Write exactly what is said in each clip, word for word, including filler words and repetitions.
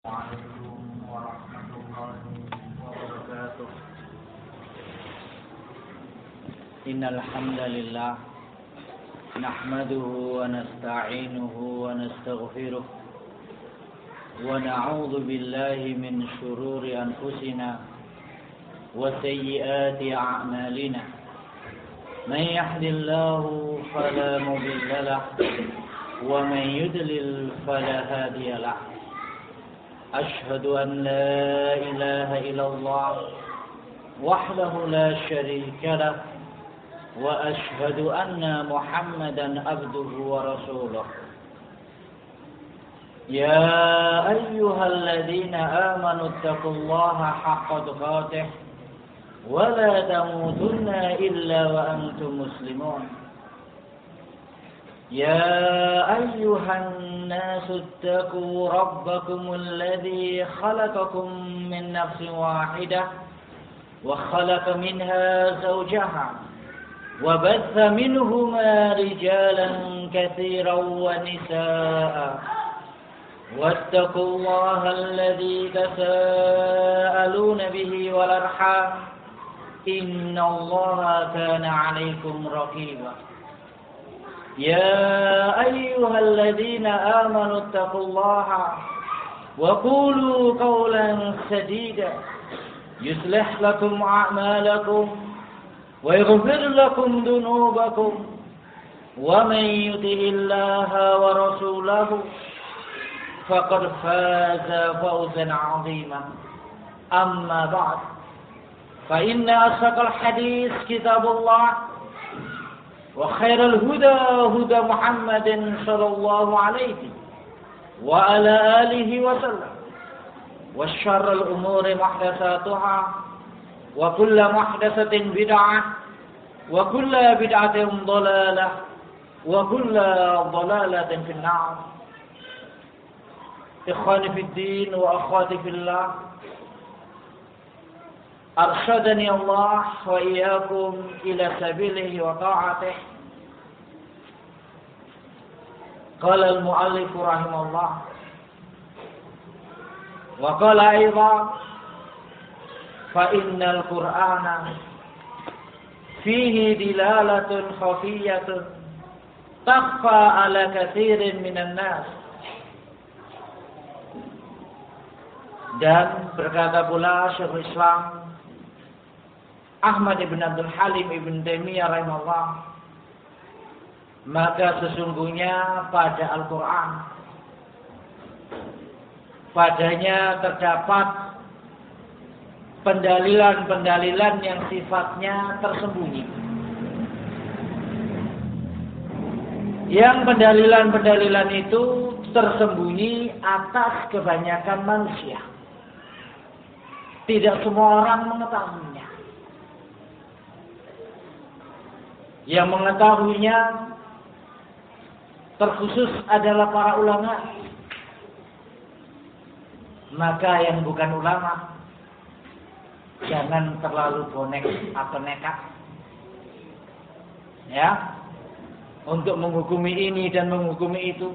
عليكم ورحمة الله وبركاته. إن الحمد لله نحمده ونستعينه ونستغفره ونعوذ بالله من شرور أنفسنا وسيئات أعمالنا. من يهد الله فلا مضل له ومن يضلل فلا هادي له. أشهد أن لا إله إلا الله وحده لا شريك له وأشهد أن محمدا عبده ورسوله. يا أيها الذين آمنوا اتقوا الله حق تقاته ولا تموتن إلا وأنتم مسلمون. يا أيها الناس اتقوا ربكم الذي خلقكم من نفس واحدة وخلق منها زوجها وبث منهما رجالا كثيرا ونساء واتقوا الله الذي تساءلون به والأرحام إن الله كان عليكم رقيبا. يا أيها الذين آمنوا اتقوا الله وقولوا قولا سديدا يصلح لكم أعمالكم ويغفر لكم ذنوبكم ومن يطع الله ورسوله فقد فاز فوزا عظيما. أما بعد فإن أصدق الحديث كتاب الله وخير الهدى هدى محمد صلى الله عليه وعلى آله وسلم وشر الأمور محدثاتها وكل محدثة بدعة وكل بدعة ضلالة وكل ضلالة في النار. إخواني في الدين وأخواتي في الله، أرشدني الله وإياكم إلى سبيله وطاعته. قال المؤلف رحمه الله وقال أيضا فإن القرآن فيه دلالة خفية تخفى على كثير من الناس. Dan berkata pula Syekhul Islam Ahmad ibn Abdul Halim ibn Taimiyah rahimahullah, maka sesungguhnya pada Al-Quran padanya terdapat pendalilan-pendalilan yang sifatnya tersembunyi, yang pendalilan-pendalilan itu tersembunyi atas kebanyakan manusia. Tidak semua orang mengetahuinya. Yang mengetahuinya terkhusus adalah para ulama. Maka yang bukan ulama jangan terlalu bonek atau nekat, ya, untuk menghukumi ini dan menghukumi itu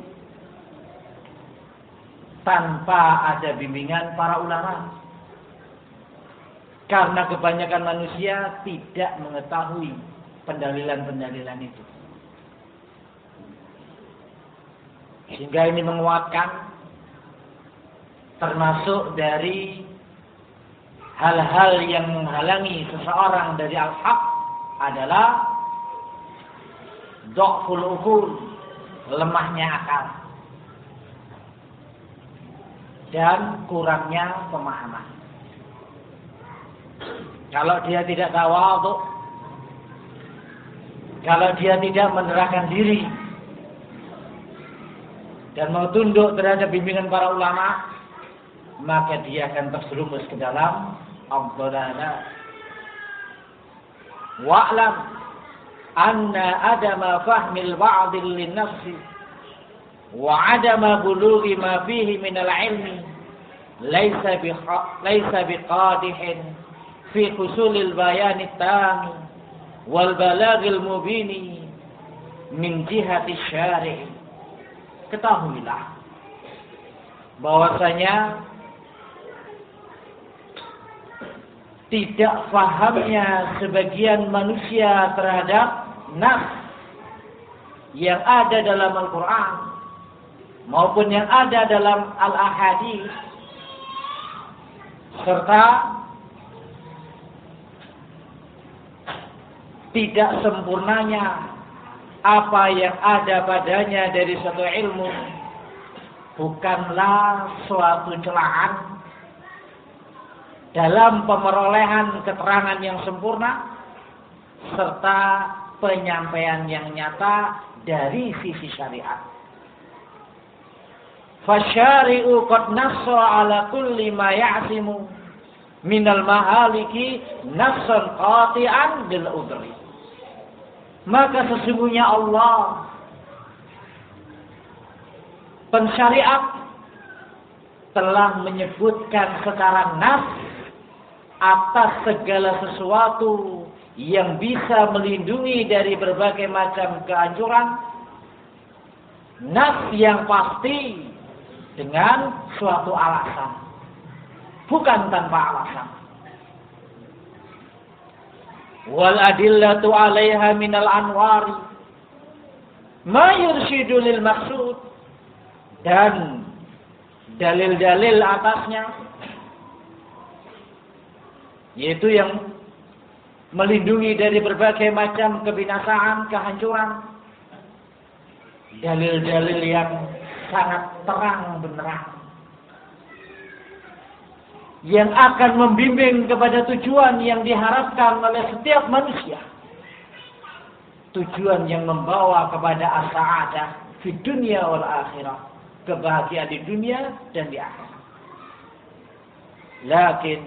tanpa ada bimbingan para ulama. Karena kebanyakan manusia tidak mengetahui pendalilan-pendalilan itu. Sehingga ini menguatkan termasuk dari hal-hal yang menghalangi seseorang dari al-haq adalah dha'ful uqul, lemahnya akal dan kurangnya pemahaman. Kalau dia tidak tawadhu, kalau dia tidak menyerahkan diri dan mau tunduk terhadap bimbingan para ulama, maka dia akan terjerumus ke dalam ad-dhalalah. Wa'lam anna adama fahmil ba'd lin-nafsi wa adama bulughi ma fihi min al-'ilmi laysa bi laysa biqadihin fi husulil bayan at-tam wal balaghil mubin min jihati syari'. Ketahuilah bahwasanya tidak fahamnya sebagian manusia terhadap nas yang ada dalam Al-Quran maupun yang ada dalam Al-Ahadits, serta tidak sempurnanya apa yang ada padanya dari suatu ilmu bukanlah suatu celaan dalam pemerolehan keterangan yang sempurna serta penyampaian yang nyata dari sisi syariat. Fasyari'u qad nassa ala kulli ma ya'simu minal mahaliki nassan qati'an bil udri. Maka sesungguhnya Allah pensyariat telah menyebutkan secara nas atas segala sesuatu yang bisa melindungi dari berbagai macam kehancuran, nas yang pasti dengan suatu alasan, bukan tanpa alasan. Wal adillatu 'alaiha minal anwari ma yurshidu lil maqsud, dan dalil-dalil atasnya yaitu yang melindungi dari berbagai macam kebinasaan, kehancuran, dalil-dalil yang sangat terang benderang yang akan membimbing kepada tujuan yang diharapkan oleh setiap manusia, tujuan yang membawa kepada as-sa'adah di dunia wal akhirah, kebahagiaan di dunia dan di akhirat. Lakin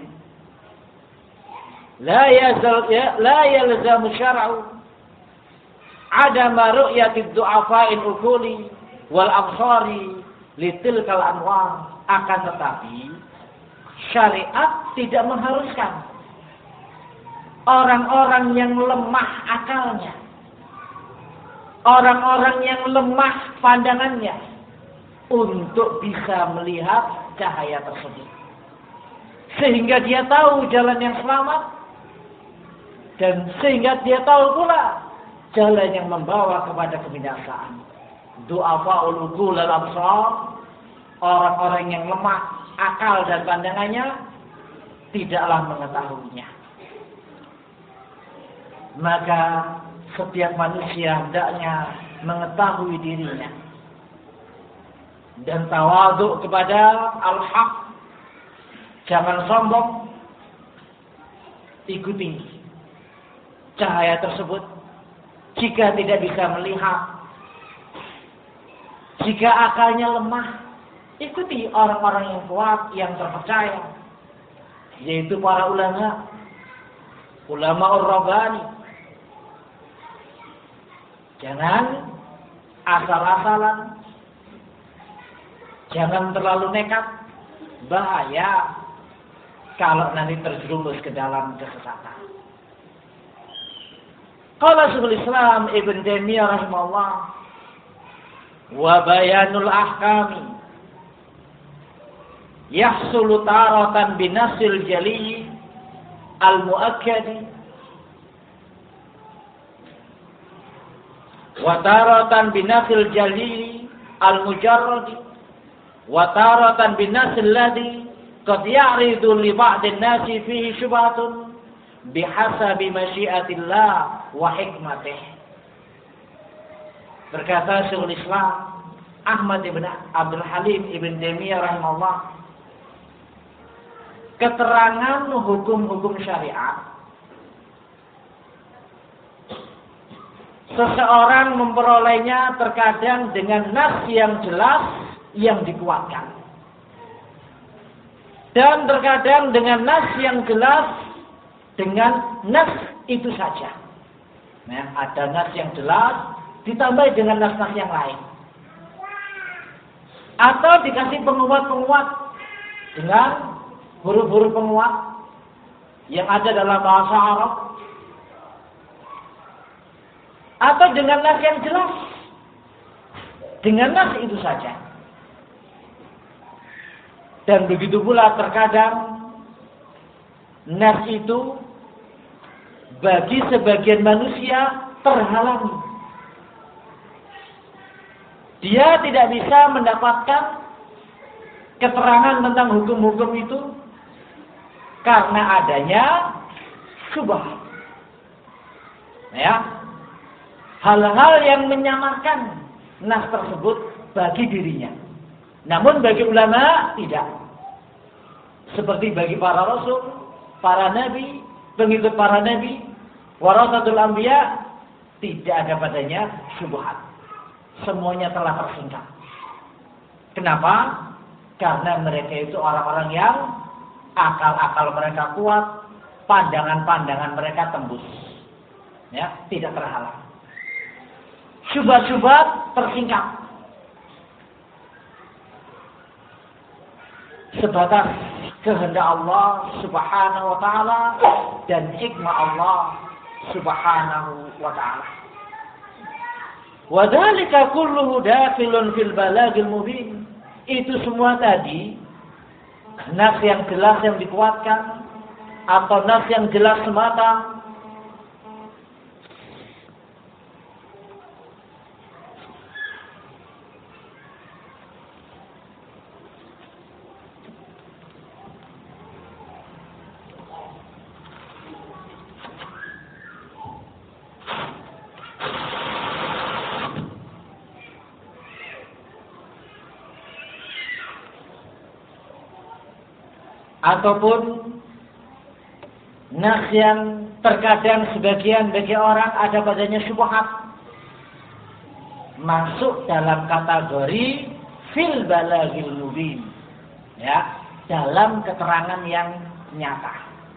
la yazal la yalzamu syar'u adama ru'yati du'afa'il ukuli wal absari litilkal anwar. Akan tetapi syariat tidak mengharuskan orang-orang yang lemah akalnya, orang-orang yang lemah pandangannya untuk bisa melihat cahaya tersebut, sehingga dia tahu jalan yang selamat, dan sehingga dia tahu pula jalan yang membawa kepada kebinasaan. Du'afa'ul uqul al absar, orang-orang yang lemah akal dan pandangannya tidaklah mengetahuinya. Maka setiap manusia hendaknya mengetahui dirinya dan tawadhu kepada al-haq. Jangan sombong, ikuti cahaya tersebut. Jika tidak bisa melihat, jika akalnya lemah, ikuti orang-orang yang kuat, yang terpercaya, yaitu para ulama, ulama ur-rabbani. Jangan asal-asalan, jangan terlalu nekat, bahaya kalau nanti terjerumus ke dalam kesesatan. Qala Syekhul Islam Ibn Taimiyah rahimahullah, wa bayanul ahkami yahsulu taratan binasil jali al-muakkadi wa taratan binasil jali al-mujarradi wa taratan binasil ladhi qad ya'ridu li ba'din nasi fihi syubhatun bihasabi masyiatillah wa hikmatih. Berkata Syekhul Islam Ahmad ibn Abdul Halim ibn Taimiyah rahimahullah, keterangan hukum-hukum syariat seseorang memperolehnya terkadang dengan nas yang jelas yang dikuatkan, dan terkadang dengan nas yang jelas dengan nas itu saja. Nah, ada nas yang jelas ditambah dengan nas-nas yang lain, atau dikasih penguat-penguat dengan huruf-huruf penguat yang ada dalam bahasa Arab, atau dengan nas yang jelas dengan nas itu saja. Dan begitu pula terkadang nas itu bagi sebagian manusia terhalangi. Dia tidak bisa mendapatkan keterangan tentang hukum-hukum itu karena adanya syubhat. Ya. Hal-hal yang menyamarkan nas tersebut bagi dirinya. Namun bagi ulama tidak. Seperti bagi para rasul, para nabi, pengikut para nabi, warasatul anbiya, tidak ada padanya syubhat. Semuanya telah tersingkap. Kenapa? Karena mereka itu orang-orang yang akal-akal mereka kuat, pandangan-pandangan mereka tembus. Ya, tidak terhalang. Syubhat-syubhat tersingkap. Sebatas kehendak Allah Subhanahu wa taala dan hikmah Allah Subhanahu wa taala. Wa dzalika kulluhu dakhilun fil balagil mubin. Itu semua tadi nas yang jelas yang dikuatkan atau nas yang jelas semata ataupun nas yang terkadang sebagian bagi orang ada padanya syubhat masuk dalam kategori fil balagil mubin, ya, dalam keterangan yang nyata.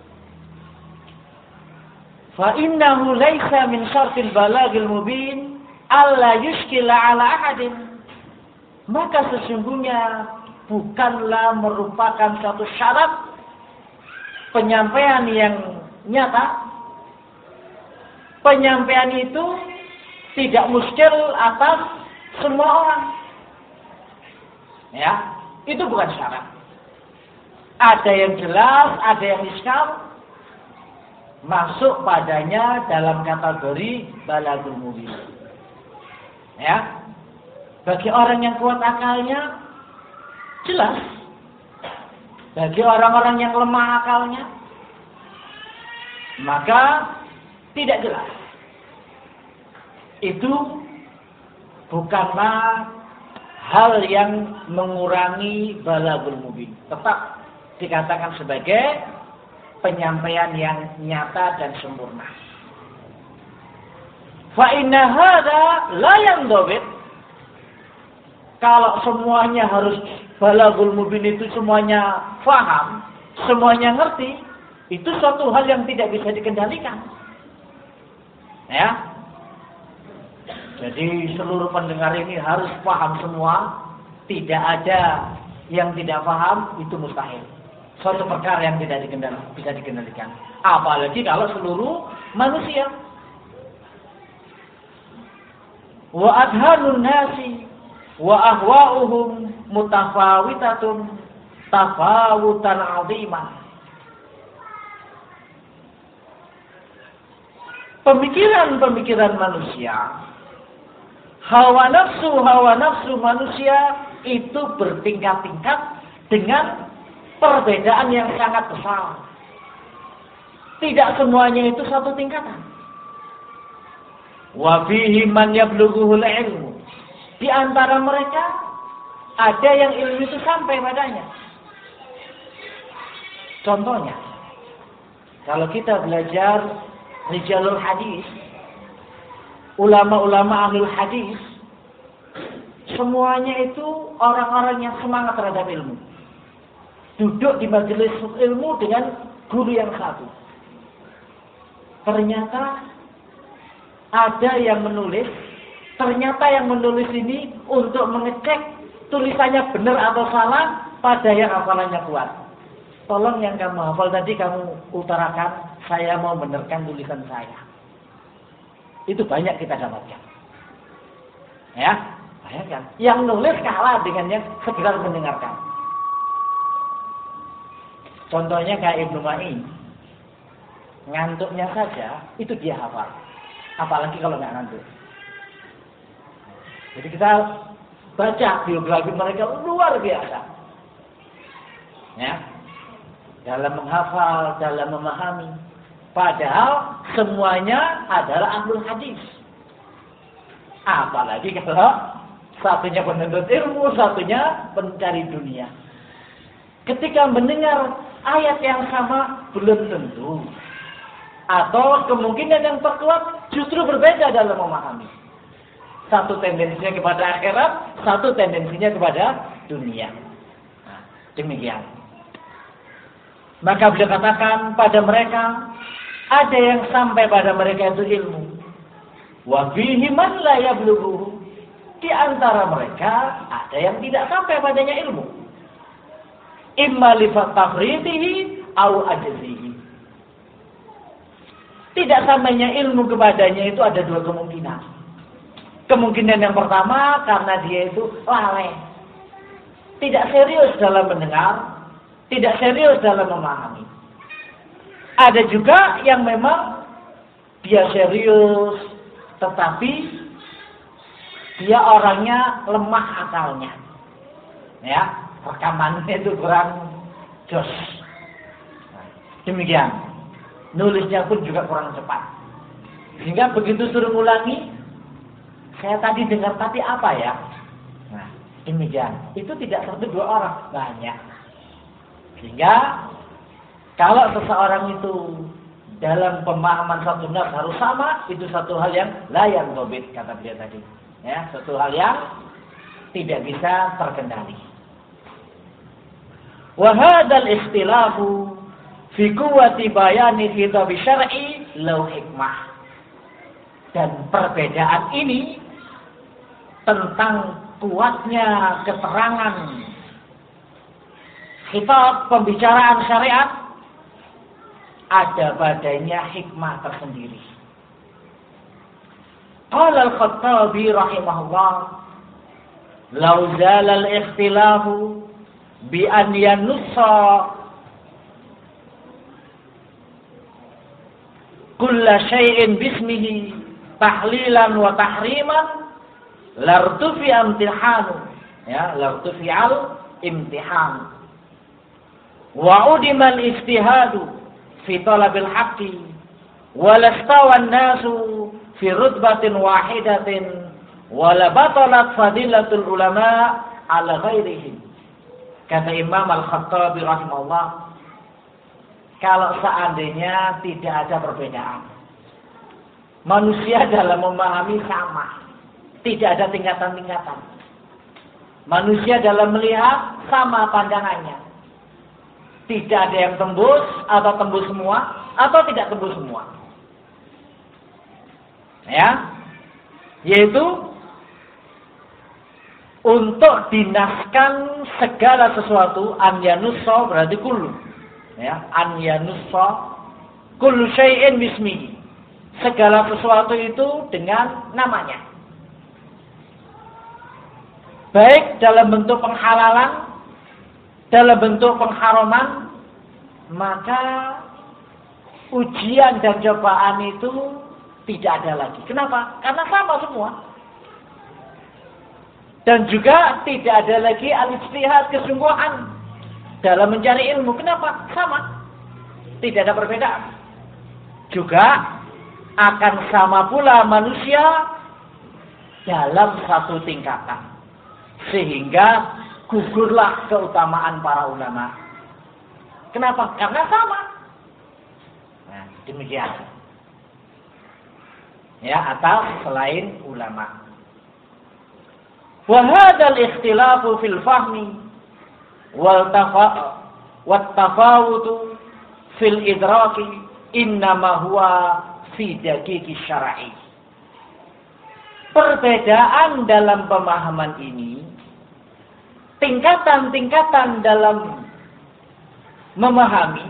Fa innahu laisa min syartil balagil mubin alla yushkila ala ahadin. Maka sesungguhnya bukanlah merupakan suatu syarat penyampaian yang nyata. Penyampaian itu tidak muskil atas semua orang. Ya, itu bukan syarat. Ada yang jelas, ada yang iskal, masuk padanya dalam kategori balagul mubin. Ya, bagi orang yang kuat akalnya jelas. Bagi orang-orang yang lemah akalnya, maka tidak jelas. Itu bukanlah hal yang mengurangi balagul mubin. Tetap dikatakan sebagai penyampaian yang nyata dan sempurna. Fa inna hadza la yandabit. Kalau semuanya harus balagul mubin itu semuanya faham, semuanya ngerti, itu suatu hal yang tidak bisa dikendalikan. Ya. Jadi seluruh pendengar ini harus paham semua, tidak ada yang tidak paham, itu mustahil. Suatu perkara yang tidak dikendalikan, bisa dikendalikan. Apalagi kalau seluruh manusia. Wa adhanun nasi wa ahwa'uhum mutafawitatun tafawutan 'aziman. Pemikiran-pemikiran manusia, hawa nafsu hawa nafsu manusia itu bertingkat-tingkat dengan perbedaan yang sangat besar. Tidak semuanya itu satu tingkatan. Wa fihi man yablughuhul ilmu. Di antara mereka ada yang ilmu itu sampai padanya. Contohnya, kalau kita belajar rijalul hadis, ulama-ulama ahlul hadis, semuanya itu orang-orang yang semangat terhadap ilmu. Duduk di majelis ilmu dengan guru yang satu. Ternyata ada yang menulis, ternyata yang menulis ini untuk mengecek tulisannya benar atau salah pada yang hafalannya kuat. Tolong yang kamu hafal tadi kamu utarakan, saya mau benarkan tulisan saya. Itu banyak kita dapatkan. Ya, bayangkan. Yang nulis kalah dengan yang sekedar mendengarkan. Contohnya kayak Ibnu Ma'in. ngantuknya saja itu dia hafal. Apalagi kalau nggak ngantuk. Jadi kita baca biografi mereka luar biasa. Ya. Dalam menghafal, dalam memahami. Padahal semuanya adalah ahlul hadis. Apalagi kalau satunya penuntut ilmu, satunya pencari dunia. Ketika mendengar ayat yang sama, belum tentu. Atau kemungkinan yang terkuat justru berbeda dalam memahami. Satu tendensinya kepada akhirat, satu tendensinya kepada dunia. Nah, demikian. Maka beliau katakan pada mereka, ada yang sampai pada mereka itu ilmu. Wa fihi man la yablughu. Di antara mereka ada yang tidak sampai padanya ilmu. Imma li tafridihi au ajzihi. Tidak sampainya ilmu kepadanya itu ada dua kemungkinan. Kemungkinan yang pertama karena dia itu lalai. Tidak serius dalam mendengar, tidak serius dalam memahami. Ada juga yang memang dia serius, tetapi dia orangnya lemah akalnya. Ya, rekamannya itu kurang jos. Nah, demikian. Nulisnya pun juga kurang cepat. Sehingga begitu suruh ulangi, saya tadi dengar tadi apa ya? Nah, demikian. Itu tidak satu dua orang, banyak. Sehingga kalau seseorang itu dalam pemahaman satu nas harus sama, itu satu hal yang layak dobit, kata dia tadi. Ya, satu hal yang tidak bisa terkendali. Wa hadzal ikhtilafu fi quwwati bayani kitab syar'i lau hikmah. Dan perbedaan ini tentang kuatnya keterangan kitab pembicaraan syariat ada padanya hikmah tersendiri. Qala al-Khattabi rahimahullah, "Law zala al-ikhtilafu bi an yanussa kulla syai'in bismihi tahlilan wa tahriman lartufi imtihanu." Ya, lartufi al-imtihan. Wa udima al-ijtihadu fi talabil haqqi wa lastawa an-nasu fi rutbatin wahidatin wa la batalat fadilatul ulama ala ghairihim. Kata Imam Al-Khattabi rahimahullah, kalau seandainya tidak ada perbedaan, manusia dalam memahami sama, tidak ada tingkatan-tingkatan. Manusia dalam melihat sama pandangannya. Tidak ada yang tembus atau tembus semua atau tidak tembus semua. Ya, yaitu untuk dinaskan segala sesuatu, an yanussa berarti kullu. Ya, an yanussa kullu syai'in bismihi. Segala sesuatu itu dengan namanya. Baik dalam bentuk penghalalan, dalam bentuk pengharaman, maka ujian dan cobaan itu tidak ada lagi. Kenapa? Karena sama semua. Dan juga tidak ada lagi al-ijtihad, kesungguhan dalam mencari ilmu. Kenapa? Sama. Tidak ada perbedaan. Juga akan sama pula manusia dalam satu tingkatan. Sehingga gugurlah keutamaan para ulama. Kenapa? Karena sama. Nah, demikian. Ya, atas selain ulama. Wa hadzal ikhtilafu fil fahmi wal tafa wat tafawutu fil idraki innama huwa fi daqiqi syar'i. Perbedaan dalam pemahaman ini, tingkatan-tingkatan dalam memahami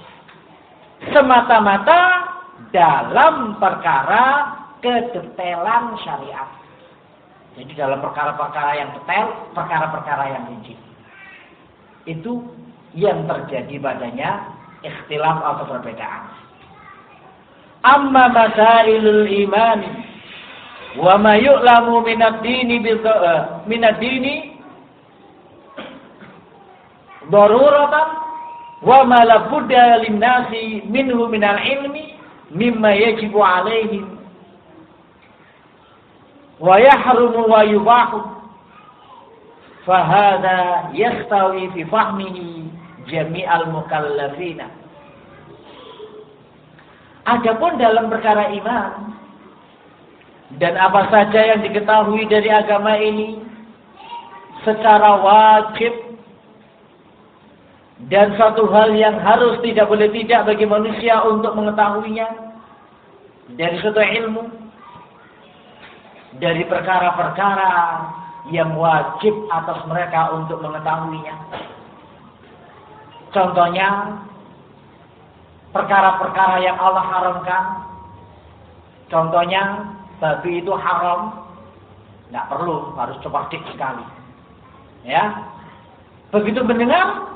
semata-mata dalam perkara kedetailan syariat. Jadi dalam perkara-perkara yang detail, perkara-perkara yang rinci. Itu yang terjadi padanya ikhtilaf atau perbedaan. Amma masailul iman wa ma yu'lamu minad dini minad dini daruratan wa ma la budda lin nasi minhu minal ilmi mimma yajibu alaihim wa yahrumu wa yubahu fahada yastawi fi fahmihi jami'al mukallafina. Adapun dalam perkara iman dan apa saja yang diketahui dari agama ini secara wajib dan satu hal yang harus tidak boleh tidak bagi manusia untuk mengetahuinya dari suatu ilmu, dari perkara-perkara yang wajib atas mereka untuk mengetahuinya. Contohnya perkara-perkara yang Allah haramkan. Contohnya babi itu haram, tidak perlu, harus cerdik sekali. Ya, begitu mendengar,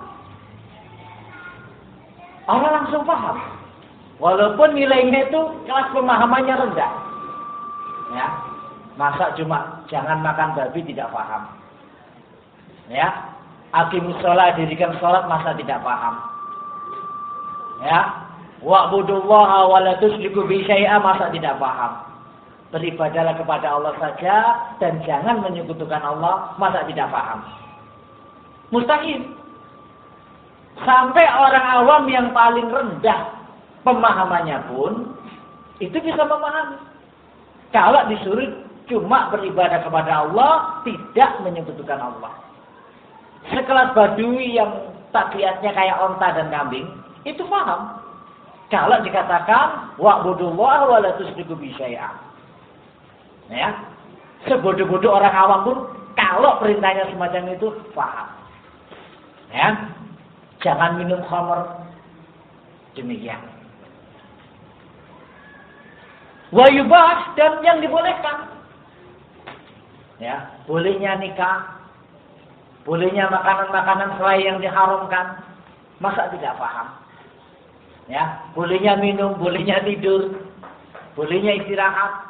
orang langsung paham. Walaupun nilainya itu kelas pemahamannya rendah. Ya, masa cuma jangan makan babi tidak paham. Ya, aqimus shalah, dirikan salat masa tidak paham. Ya, wa'budullaha wa la tusyriku bihi syai'a masa tidak paham. Beribadahlah kepada Allah saja dan jangan menyekutukan Allah masa tidak paham. Mustahil. Sampai orang awam yang paling rendah pemahamannya pun itu bisa memahami. Kalau disuruh cuma beribadah kepada Allah, tidak menyekutukan Allah. Sekelas badui yang tabiatnya kayak onta dan kambing, itu paham. Kalau dikatakan wa'budullaha wa la tusyriku bihi syai'a. Ya. Sebodoh-bodoh orang awam pun kalau perintahnya semacam itu paham. Ya. Jangan minum khamr. Demikian. Wa yubah, dan yang dibolehkan. Ya, bolehnya nikah, bolehnya makanan-makanan selain yang diharamkan, masa tidak paham? Ya, bolehnya minum, bolehnya tidur, bolehnya istirahat.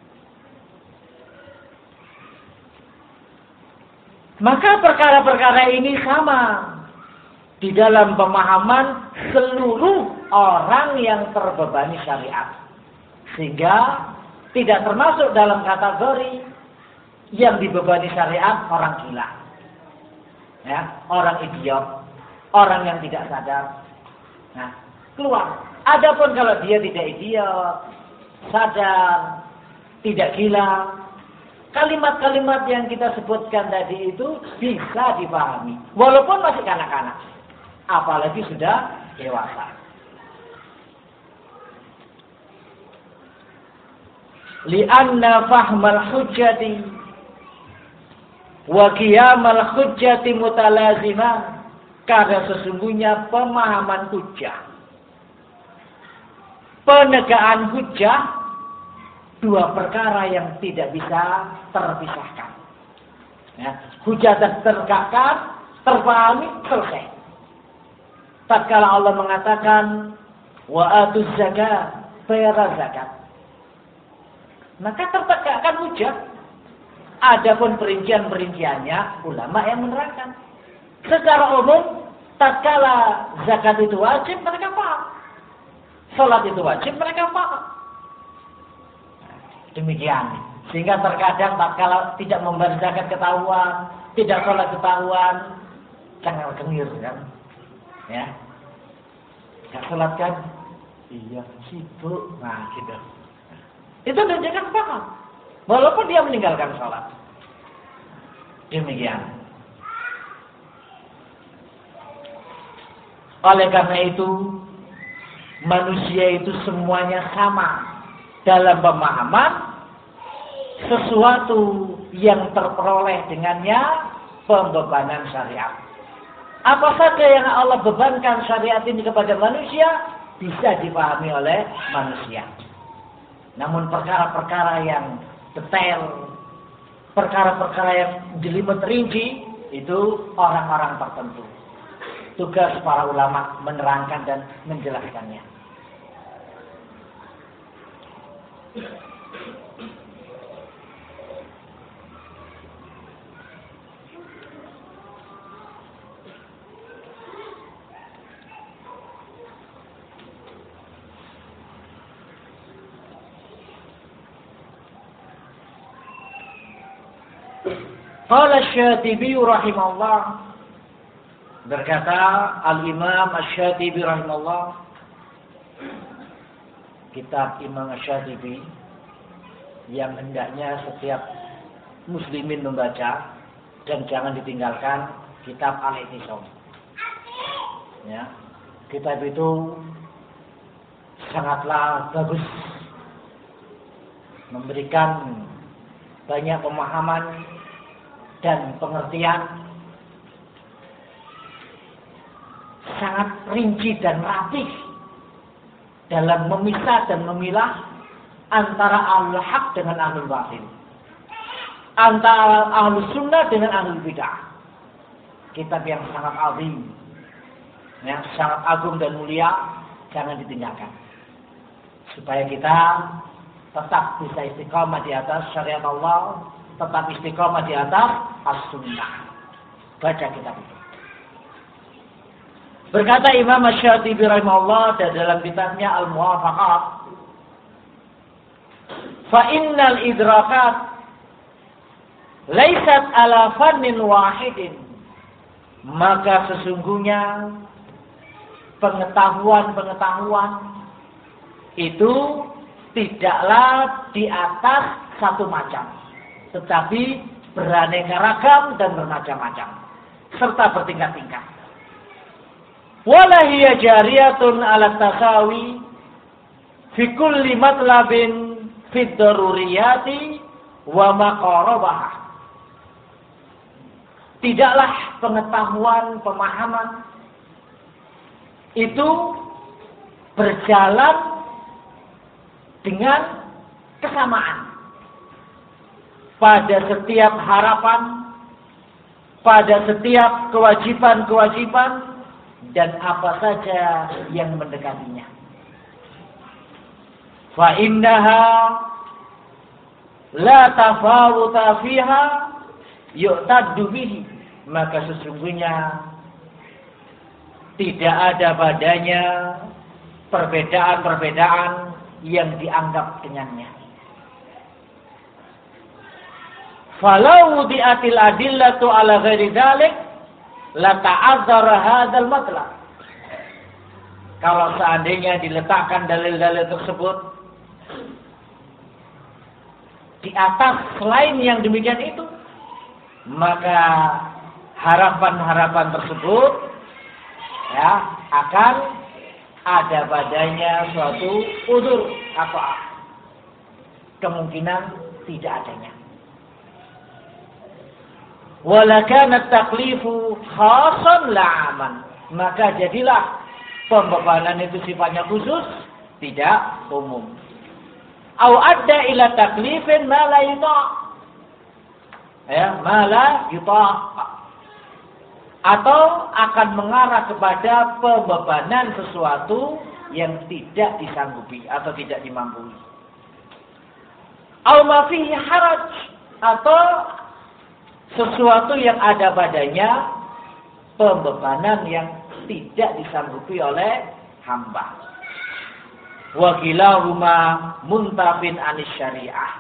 Maka perkara-perkara ini sama di dalam pemahaman seluruh orang yang terbebani syariat, sehingga tidak termasuk dalam kategori yang dibebani syariat orang gila, ya, orang idiot, orang yang tidak sadar. Nah, keluar. Adapun kalau dia tidak idiot, sadar, tidak gila, kalimat-kalimat yang kita sebutkan tadi itu bisa dipahami, walaupun masih kanak-kanak, apalagi sudah dewasa. Lianna fahmal hujjati wa qiyamal hujjati mutalazimah, karena sesungguhnya pemahaman hujjah, penegakan hujjah, dua perkara yang tidak bisa terpisahkan. Ya, hujjah tertegakkan, terpahami, selesai. Tatkala Allah mengatakan wa atuz zakat, bayar zakat, maka tertegakkan hujjah. Adapun perincian-perinciannya ulama yang menerangkan. Secara umum, tatkala zakat itu wajib, mereka paham. Salat itu wajib, mereka paham. Demikian. Sehingga terkadang tatkala tidak membayar zakat ketahuan, tidak salat ketahuan, cengel-cengir kan. Ya. Enggak salat kan? Iya, sibuk. Nah, gitu. Itu menunjukkan paham. Walaupun dia meninggalkan salat. Demikian. Oleh karena itu, manusia itu semuanya sama dalam pemahaman sesuatu yang terperoleh dengannya pembebanan syariat. Apa saja yang Allah bebankan syariat ini kepada manusia bisa dipahami oleh manusia. Namun perkara-perkara yang detail, perkara-perkara yang jelimet rinci, itu orang-orang tertentu. Tugas para ulama menerangkan dan menjelaskannya. Qala Asy-Syatibi rahimahullah, berkata Al-Imam Asy-Syatibi rahimahullah, kitab Imam Asy-Syatibi yang hendaknya setiap muslimin membaca dan jangan ditinggalkan, kitab Al-I'tisam. Ya, kitab itu sangatlah bagus, memberikan banyak pemahaman dan pengertian, sangat rinci dan rapih dalam memisah dan memilah antara ahlul haq dengan ahlul batil, antara ahlus sunnah dengan ahlul bidah. Kitab yang sangat azim, yang sangat agung dan mulia, jangan ditinggalkan, supaya kita tetap bisa istiqamah di atas syariat Allah, tetap istiqamah di atas as-sunnah. Baca kitab itu. Berkata Imam Asy-Syatibi rahimahullah dalam kitabnya Al-Muwafaqat, fa innal idrakat laysat ala fannin wahidin, maka sesungguhnya pengetahuan-pengetahuan itu tidaklah di atas satu macam, tetapi beraneka ragam dan bermacam-macam serta bertingkat-tingkat. Wala hiya jariyatun ala tasawi fi kulli matlabin fi daruriyati wa maqarabah. Tidaklah pengetahuan, pemahaman itu berjalan dengan kesamaan pada setiap harapan, pada setiap kewajiban-kewajiban, dan apa saja yang mendekatinya. Fa innaha la tafawuta fiha yu'taddu bihi, maka sesungguhnya tidak ada padanya perbedaan-perbedaan yang dianggap dengannya. Falau di'atil adillatu ala ghairi dzalik la ta'azzara hadzal matlab. Kalau seandainya diletakkan dalil-dalil tersebut di atas selain yang demikian itu, maka harapan-harapan tersebut ya akan ada padanya suatu udzur atau kemungkinan tidak adanya. Wala kana taklifu khasan la'aman, maka jadilah pembebanan itu sifatnya khusus, tidak umum. Au adda ila taklifin ma la yuta, ya, ma la yuta, atau akan mengarah kepada pembebanan sesuatu yang tidak disanggupi atau tidak dimampui. Au ma fihi haraj, atau sesuatu yang ada padanya pembebanan yang tidak disanggupi oleh hamba. Wa kilahuma muntafin anis syariah.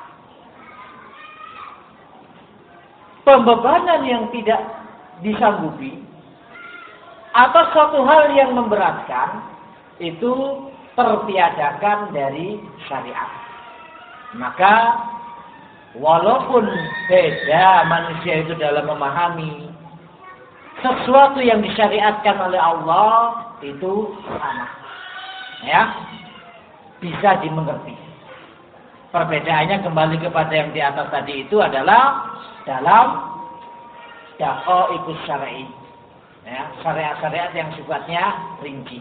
Pembebanan yang tidak disanggupi atau suatu hal yang memberatkan itu tertiadakan dari syariat. Maka walaupun beda manusia itu dalam memahami sesuatu yang disyariatkan oleh Allah, itu sama, ya, bisa dimengerti. Perbedaannya kembali kepada yang di atas tadi itu adalah dalam daqaiqus syar'i, ya, syariat-syariat yang sifatnya rinci.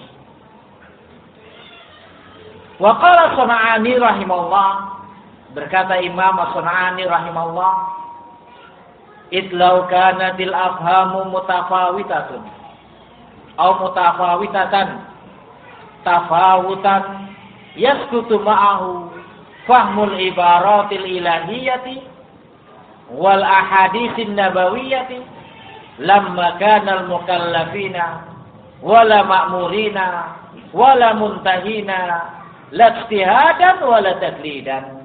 Wa qala Sun'ani rahimahullah, berkata Imam As-Sun'ani rahimahullah, "Idlau kanatil afhamu mutafawitatun aw mutafawitatan tafawutan yaskutu ma'ahu fahmul ibaratil ilahiyati wal ahaditsin nabawiyyati lamma kana al mukallafina wala ma'murina wala muntahina la ijtihadan wala taqlidan.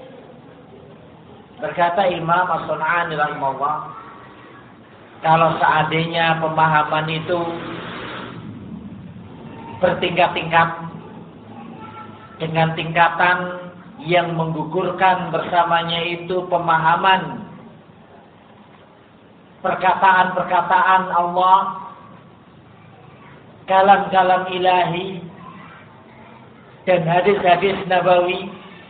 Berkata Imam As-Sun'ani rahimahullah, kalau seandainya pemahaman itu bertingkat-tingkat dengan tingkatan yang menggugurkan bersamanya itu pemahaman perkataan-perkataan Allah, kalam-kalam ilahi dan hadis-hadis nabawi,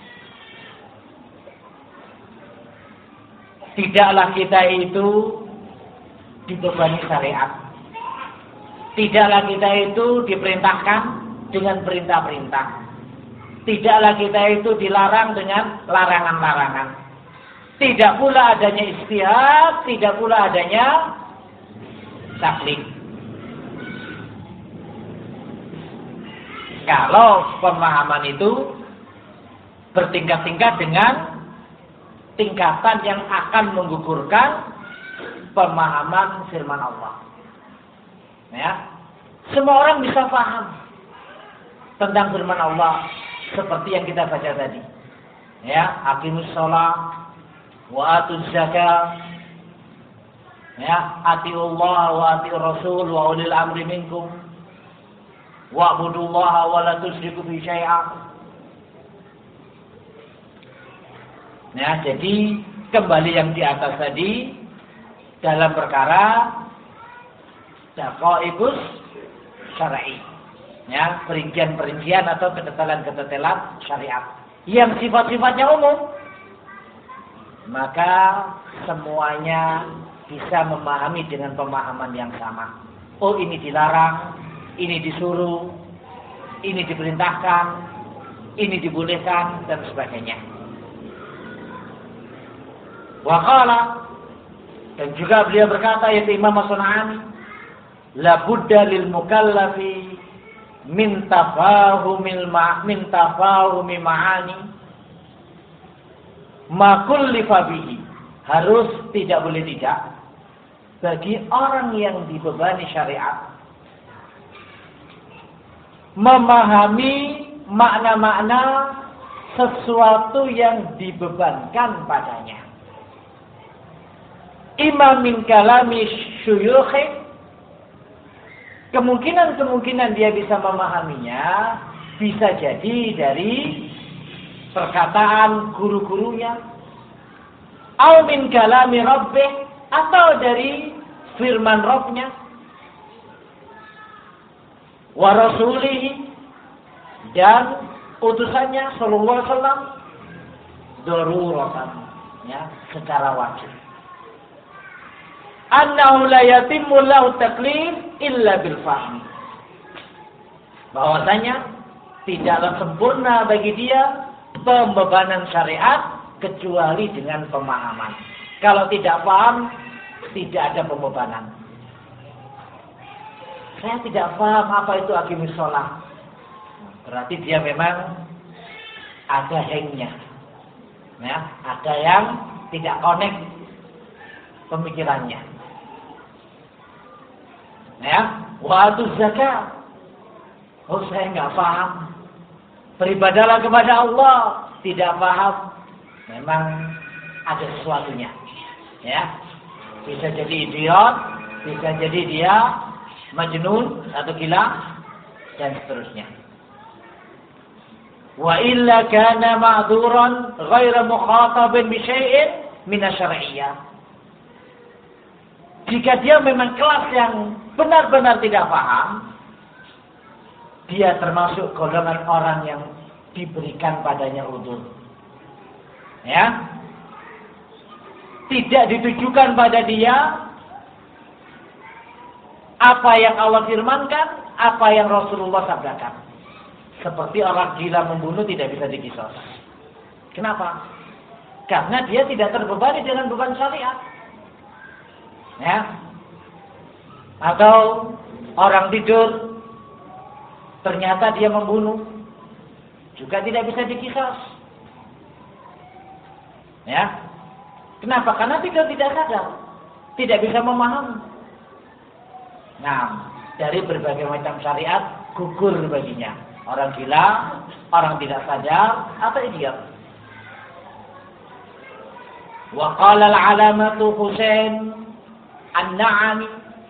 tidaklah kita itu dibebani syariat. Tidaklah kita itu diperintahkan dengan perintah-perintah. Tidaklah kita itu dilarang dengan larangan-larangan. Tidak pula adanya ijtihad, tidak pula adanya taklid. Kalau pemahaman itu bertingkat-tingkat dengan tingkatan yang akan menggugurkan pemahaman firman Allah. Ya, semua orang bisa paham tentang firman Allah seperti yang kita baca tadi. Ya, aqimus shalah wa atuz zakah. Ya, atiullah wa atiur rasul wa ulil amri minkum. Wa'budullaha wa la tusyriku bihi syai'an. Ya, jadi kembali yang di atas tadi dalam perkara daqaiqus syar'i. Ya, perincian-perincian atau kedetailan-kedetailan syariat yang sifat-sifatnya umum. Maka semuanya bisa memahami dengan pemahaman yang sama. Oh, ini dilarang, ini disuruh, ini diperintahkan, ini dibolehkan, dan sebagainya. Wa qala, dan juga beliau berkata, yaitu Imam As-Sun'ani, la budda lil mukallafi min tafahumil ma min tafahumi ma'ani ma kullifa bihi. Harus, tidak boleh tidak, bagi orang yang dibebani syariat memahami makna-makna sesuatu yang dibebankan padanya. Imam min kalami syuyukhi, kemungkinan-kemungkinan dia bisa memahaminya bisa jadi dari perkataan guru-gurunya, au min kalami rabbih, atau dari firman Rabbnya, wa rasulihi, dan utusannya sallallahu alaihi wasallam, daruratan, ya, secara wajib. Annahu la yatimmu lahu taklif illa bil fahmi, bahwasanya tidaklah sempurna bagi dia pembebanan syariat kecuali dengan pemahaman. Kalau tidak paham, tidak ada pembebanan. Saya tidak paham apa itu aqimus shalah. Berarti dia memang ada hangnya, ya, ada yang tidak connect pemikirannya. Ya, wa atuz zakah. Oh, saya nggak paham. Beribadahlah kepada Allah, tidak paham. Memang ada sesuatunya. Ya, bisa jadi idiot, bisa jadi dia majnun atau gila, dan seterusnya. Wa illa kana ma'dhuran ghairu mukhatabin bi syai'in min asy-syar'iyyah. Jika dia memang kelas yang benar-benar tidak paham, dia termasuk golongan orang yang diberikan padanya udzur. Ya, tidak ditujukan pada dia apa yang Allah firmankan, apa yang Rasulullah sabdakan. Seperti orang gila membunuh tidak bisa dikisos. Kenapa? Karena dia tidak terbebani dengan beban syariat. Ya, atau orang tidur ternyata dia membunuh, juga tidak bisa dikisos. Ya. Kenapa? Karena tidak tidak sadar, tidak bisa memahami. Nah, dari berbagai macam syariat gugur baginya. Orang gila, orang tidak sadar, atau idiot. Wa qala al-alamatu Husain An-Na'ami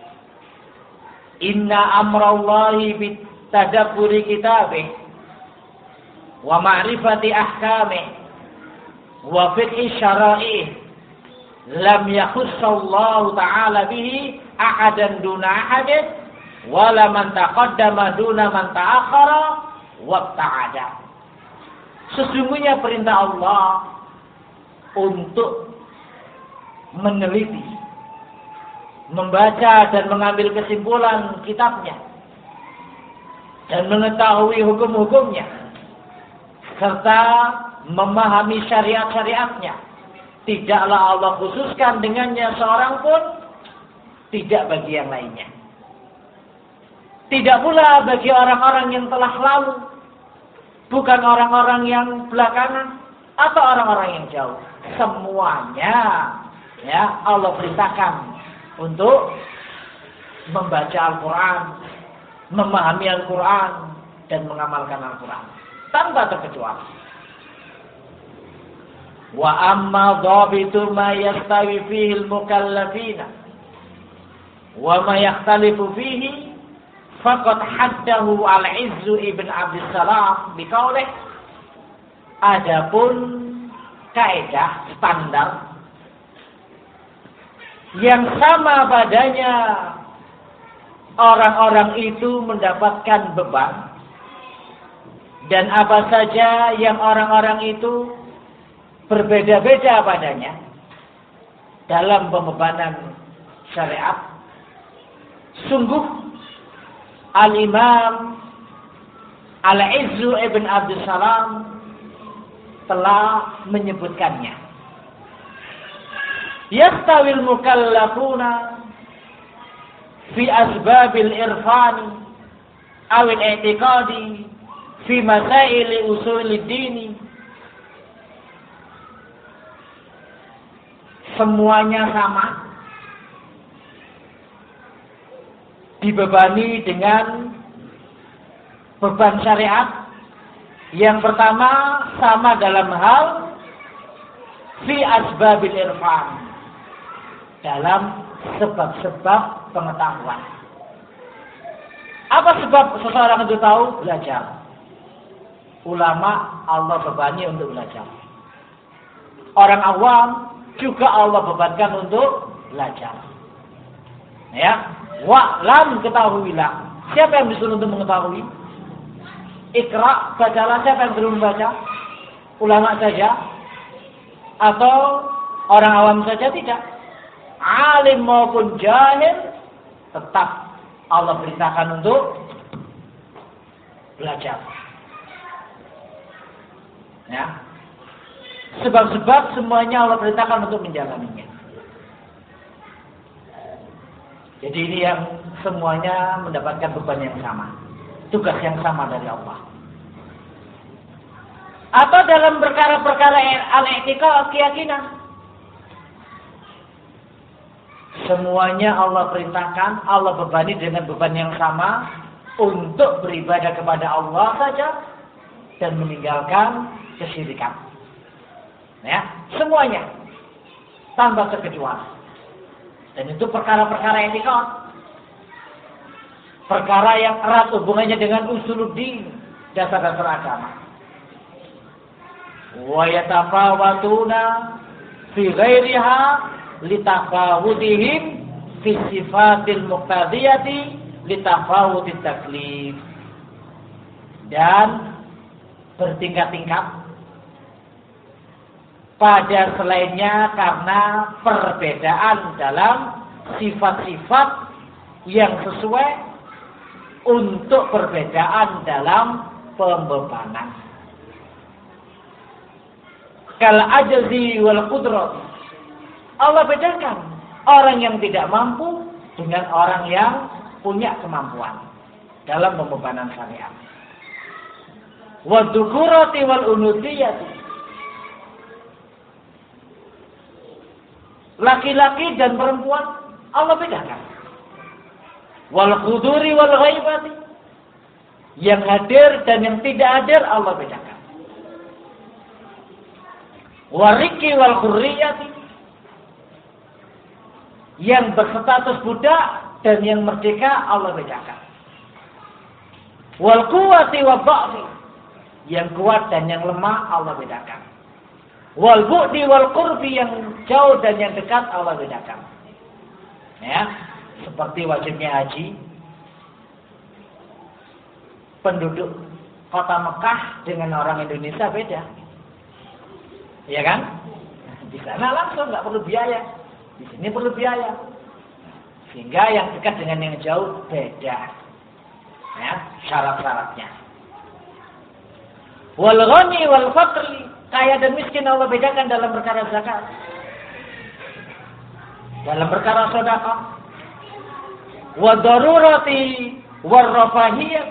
inna amrallahi bitadabburi kitabih wa ma'rifati ahkamih wa fiqhi syara'ih lam yakhussallahu ta'ala bihi ahadan duna ahadin wala man taqaddama duna man ta'akhara wa ta'ada. Sesungguhnya perintah Allah untuk meneliti, membaca dan mengambil kesimpulan kitabnya dan mengetahui hukum-hukumnya serta memahami syariat-syariatnya. Tidaklah Allah khususkan dengannya seorang pun, tidak bagi yang lainnya. Tidak pula bagi orang-orang yang telah lalu, bukan orang-orang yang belakangan atau orang-orang yang jauh. Semuanya ya Allah perintahkan untuk membaca Al-Quran, memahami Al-Quran dan mengamalkan Al-Quran tanpa terkecuali. Wa amma dhabitu ma yastawi fihi al-mukallafina wa ma yakhtalifu fihi faqad haddahu al-Izzu ibn Abdus Salam biqaulih. Adapun kaidah standar yang sama padanya orang-orang itu mendapatkan beban, dan apa saja yang orang-orang itu berbeda-beda padanya dalam pembebanan syariat, sungguh Al-Imam Al-Izzu ibn Abdus Salam telah menyebutkannya. Yastawil mukallafuna fi asbabil irfani awil i'tiqadi fi masaili usulid dini. Semuanya sama, dibebani dengan beban syariat. Yang pertama sama dalam hal fi asbabil irfan, dalam sebab-sebab pengetahuan. Apa sebab seseorang itu tahu? Belajar. Ulama Allah bebani untuk belajar. Orang awam juga Allah bebankan untuk belajar. Ya, wa'lam, ketahuilah. Siapa yang disuruh untuk mengetahui? Iqra, bacalah. Siapa yang belum membaca? Ulama saja? Atau orang awam saja? Tidak. Alim maupun jahil, tetap Allah perintahkan untuk belajar. Ya. Sebab-sebab semuanya Allah perintahkan untuk menjalaninya. Jadi ini yang semuanya mendapatkan beban yang sama, tugas yang sama dari Allah. Atau dalam perkara-perkara al-i'tiqad, keyakinan, semuanya Allah perintahkan, Allah bebani dengan beban yang sama untuk beribadah kepada Allah saja dan meninggalkan kesyirikan. Ya, semuanya tanpa terkecuali. Dan itu perkara-perkara etikot, perkara yang erat hubungannya dengan usuluddin, dasar-dasar agama. Wa yatafawatuna fi ghairiha litafawudihim fi sifatil muqtadiyati litafawutit taklif. Dan bertingkat-tingkat pada selainnya karena perbedaan dalam sifat-sifat yang sesuai untuk perbedaan dalam pembebanan. Kal ajzi wal qudrat. Allah bedakan orang yang tidak mampu dengan orang yang punya kemampuan dalam pembebanan syariat. Wa dzukurati wal unuthiyati. laki-laki dan perempuan Allah bedakan. Wal huduri wal ghaibati, yang hadir dan yang tidak hadir Allah bedakan. Wariki wal hurriyati, yang berstatus budak dan yang merdeka Allah bedakan. Wal quwwati wal dha'fi, yang kuat dan yang lemah Allah bedakan. Wal bu'di wal qurbi, yang jauh dan yang dekat Allah bedakan. Ya, seperti wajibnya haji. Penduduk kota Mekah dengan orang Indonesia beda. Iya kan? Di sana langsung nggak perlu biaya. Di sini perlu biaya. Sehingga yang dekat dengan yang jauh beda. Ya, syarat-syaratnya. Wal ghani wal faqri, kaya dan miskin Allah bedakan dalam perkara zakat. Dalam perkara sedekah. Wa darurati war rafahiyah.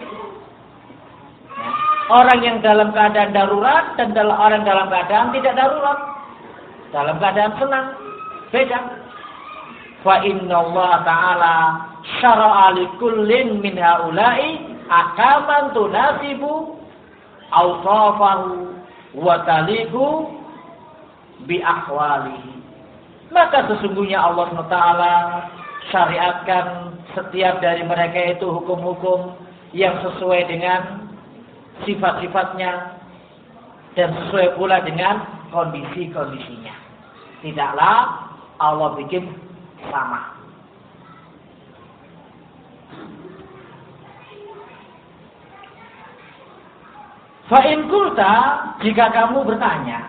Orang yang dalam keadaan darurat dan dalam orang dalam keadaan tidak darurat. Dalam keadaan senang beda. Fa inna Allah Ta'ala syara'a li kullin min haula'i akaman tunasibu awsafahu wa taliku bi ahwalihi. Maka sesungguhnya Allah subhanahu wa taala syariatkan setiap dari mereka itu hukum-hukum yang sesuai dengan sifat-sifatnya dan sesuai pula dengan kondisi-kondisinya. Tidaklah Allah bikin sama. Fa in qulta, jika kamu bertanya,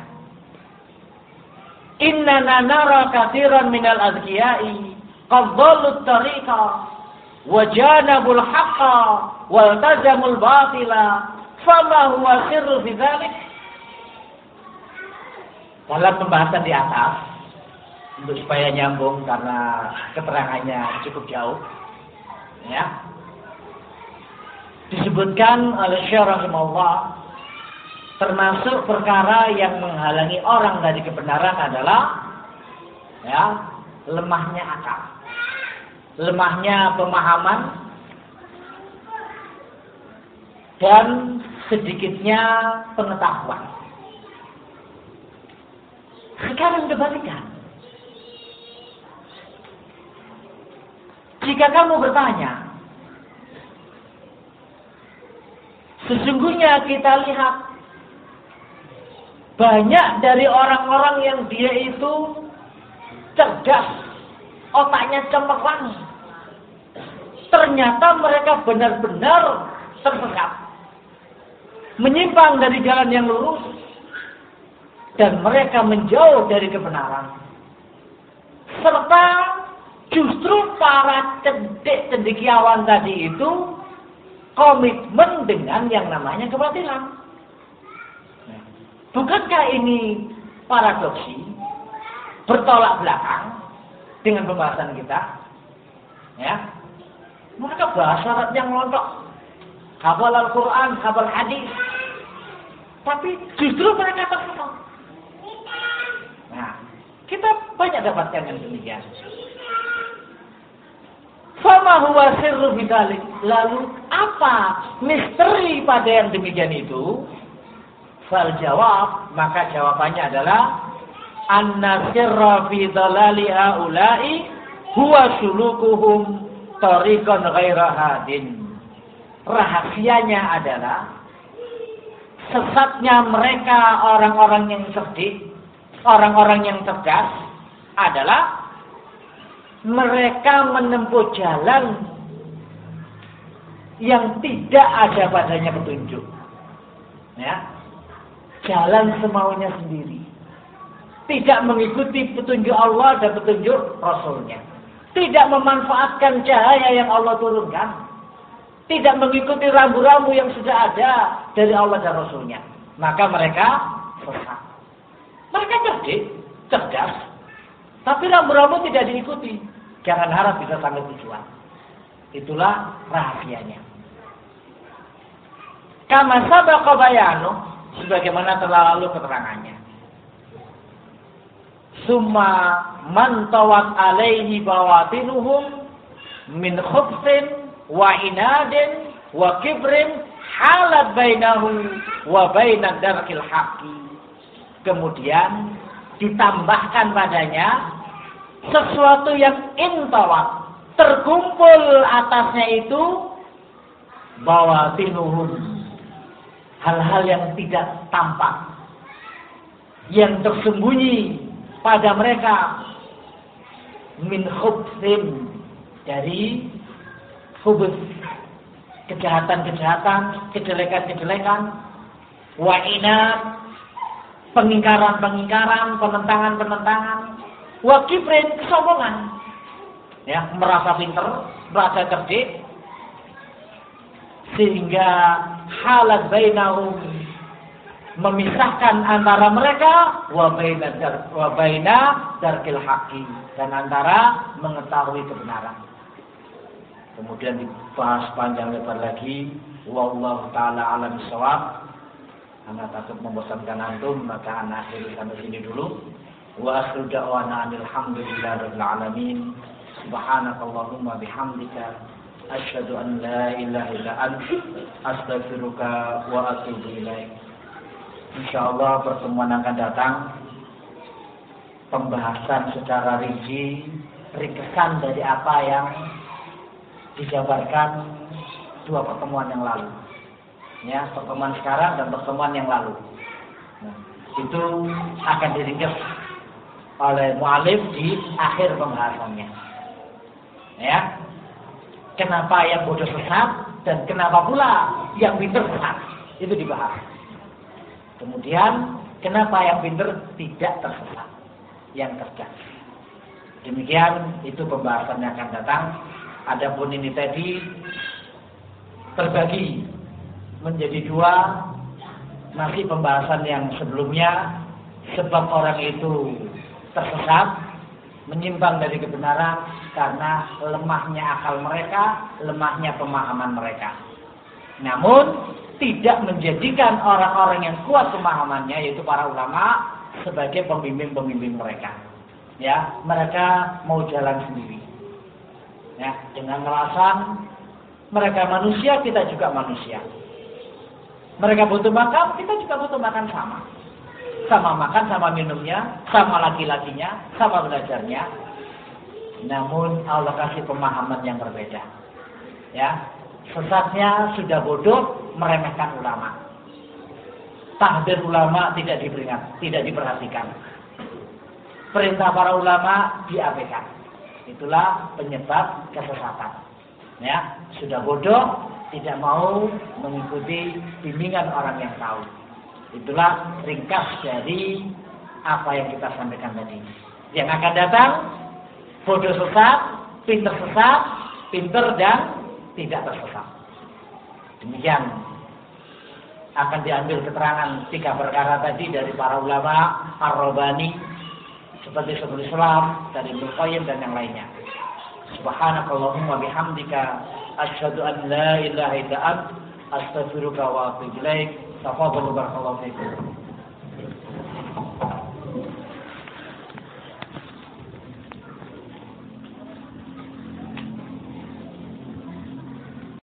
innana nara katsiran minal azkiyai qad dhallu tariqa wa janabul haqqa wal tazamul batila fama huwa sirru fi dzalik. Dalam pembahasan di atas, untuk supaya nyambung karena keterangannya cukup jauh, ya, disebutkan oleh Syekh rahimahullah, termasuk perkara yang menghalangi orang dari kebenaran adalah, ya, lemahnya akal, lemahnya pemahaman, dan sedikitnya pengetahuan. Sekarang kebalikan. Jika kamu bertanya, sesungguhnya kita lihat banyak dari orang-orang yang dia itu cerdas, otaknya cemerlang. Ternyata mereka benar-benar tersesat, menyimpang dari jalan yang lurus, dan mereka menjauh dari kebenaran. Serta justru para cendekiawan tadi itu komitmen dengan yang namanya kebatilan. Bukankah ini paradoksi, bertolak belakang dengan pembahasan kita? Ya, mereka bahas syarat yang melontok, hafal Al-Quran, hafal hadis, tapi justru mereka tersesat. Nah, kita banyak dapatkan yang demikian. Fama huwa sirru bidzalik. Lalu apa misteri pada yang demikian itu? Fal jawab, maka jawabannya adalah anna sirra fi dhalali haula'i huwa sulukuhum tariqan ghaira hadin. Rahasianya adalah sesatnya mereka orang-orang yang cerdik, orang-orang yang cerdas adalah mereka menempuh jalan yang tidak ada padanya petunjuk. Ya. Jalan semaunya sendiri. Tidak mengikuti petunjuk Allah dan petunjuk Rasulnya. Tidak memanfaatkan cahaya yang Allah turunkan. Tidak mengikuti rambu-rambu yang sudah ada dari Allah dan Rasulnya. Maka mereka sesat. Mereka cerdik, cerdas. Tapi rambu-rambu tidak diikuti. Jangan harap bisa sampai tujuan. Itulah rahasianya. Kama sabaqa bayanu, sebagaimana telah lalu keterangannya. summa man tawat alaihi bawatinuhum min khubsin wa inadin wa kibrin halat bainahu wa bainad darkil haqqi. Kemudian ditambahkan padanya sesuatu yang intawat, terkumpul atasnya itu bawatinuhum, hal-hal yang tidak tampak, yang tersembunyi pada mereka, min khubsin, dari khubus, kejahatan-kejahatan, kejelekan-kejelekan, wa inad, pengingkaran-pengingkaran, penentangan-penentangan, wa kibrin, kesombongan, ya, merasa pintar, merasa cerdik, sehingga halat bainahum, memisahkan antara mereka wa baina dar wa baina darkil haqqi, dan antara mengetahui kebenaran. Kemudian dibahas panjang lebar lagi, wallahu taala alam shawab. Ana takut membosankan antum, maka ana akhiri sampai sini dulu. Wa akhiru da'wana alhamdulillahirabbil alamin. Subhanakallahumma bihamdika asyhadu an la ilaha illa anta astaghfiruka wa atubu ilaik. Insyaallah pertemuan akan datang pembahasan secara rinci, ringkesan dari apa yang dijabarkan dua pertemuan yang lalu. Ya, pertemuan sekarang dan pertemuan yang lalu. Nah, itu akan diringkas oleh mu'alif di akhir pembahasannya. Ya. Kenapa yang bodoh sesat dan kenapa pula yang pintar sesat? Itu dibahas. Kemudian kenapa yang pintar tidak tersesat, yang cerdas. Demikian itu pembahasannya akan datang. Adapun ini tadi terbagi menjadi dua, masih pembahasan yang sebelumnya, sebab orang itu tersesat, menyimpang dari kebenaran karena lemahnya akal mereka, lemahnya pemahaman mereka. Namun tidak menjadikan orang-orang yang kuat pemahamannya, yaitu para ulama, sebagai pembimbing-pembimbing mereka. Ya, mereka mau jalan sendiri. Ya, dengan alasan mereka manusia, kita juga manusia. Mereka butuh makan, kita juga butuh makan sama. Sama makan, sama minumnya, sama laki-lakinya, sama belajarnya. Namun Allah kasih pemahaman yang berbeda. Ya, sesatnya sudah bodoh meremehkan ulama. Tahdir ulama tidak diperingat, tidak diperhatikan. Perintah para ulama diabaikan. Itulah penyebab kesesatan. Ya, sudah bodoh, tidak mau mengikuti bimbingan orang yang tahu. Itulah ringkas dari apa yang kita sampaikan tadi. Yang akan datang, bodoh sesat, pinter sesat, pinter dan tidak tersesat. Demikian akan diambil keterangan tiga perkara tadi dari para ulama Ar-Rabbani, seperti Syekhul Islam, dari Ibnu Qayyim dan yang lainnya. Subhanakallahumma bihamdika asyhadu an la ilaha illa anta astaghfiruka wa atubu ilaik. Tafadhalu barakallahu fiikum.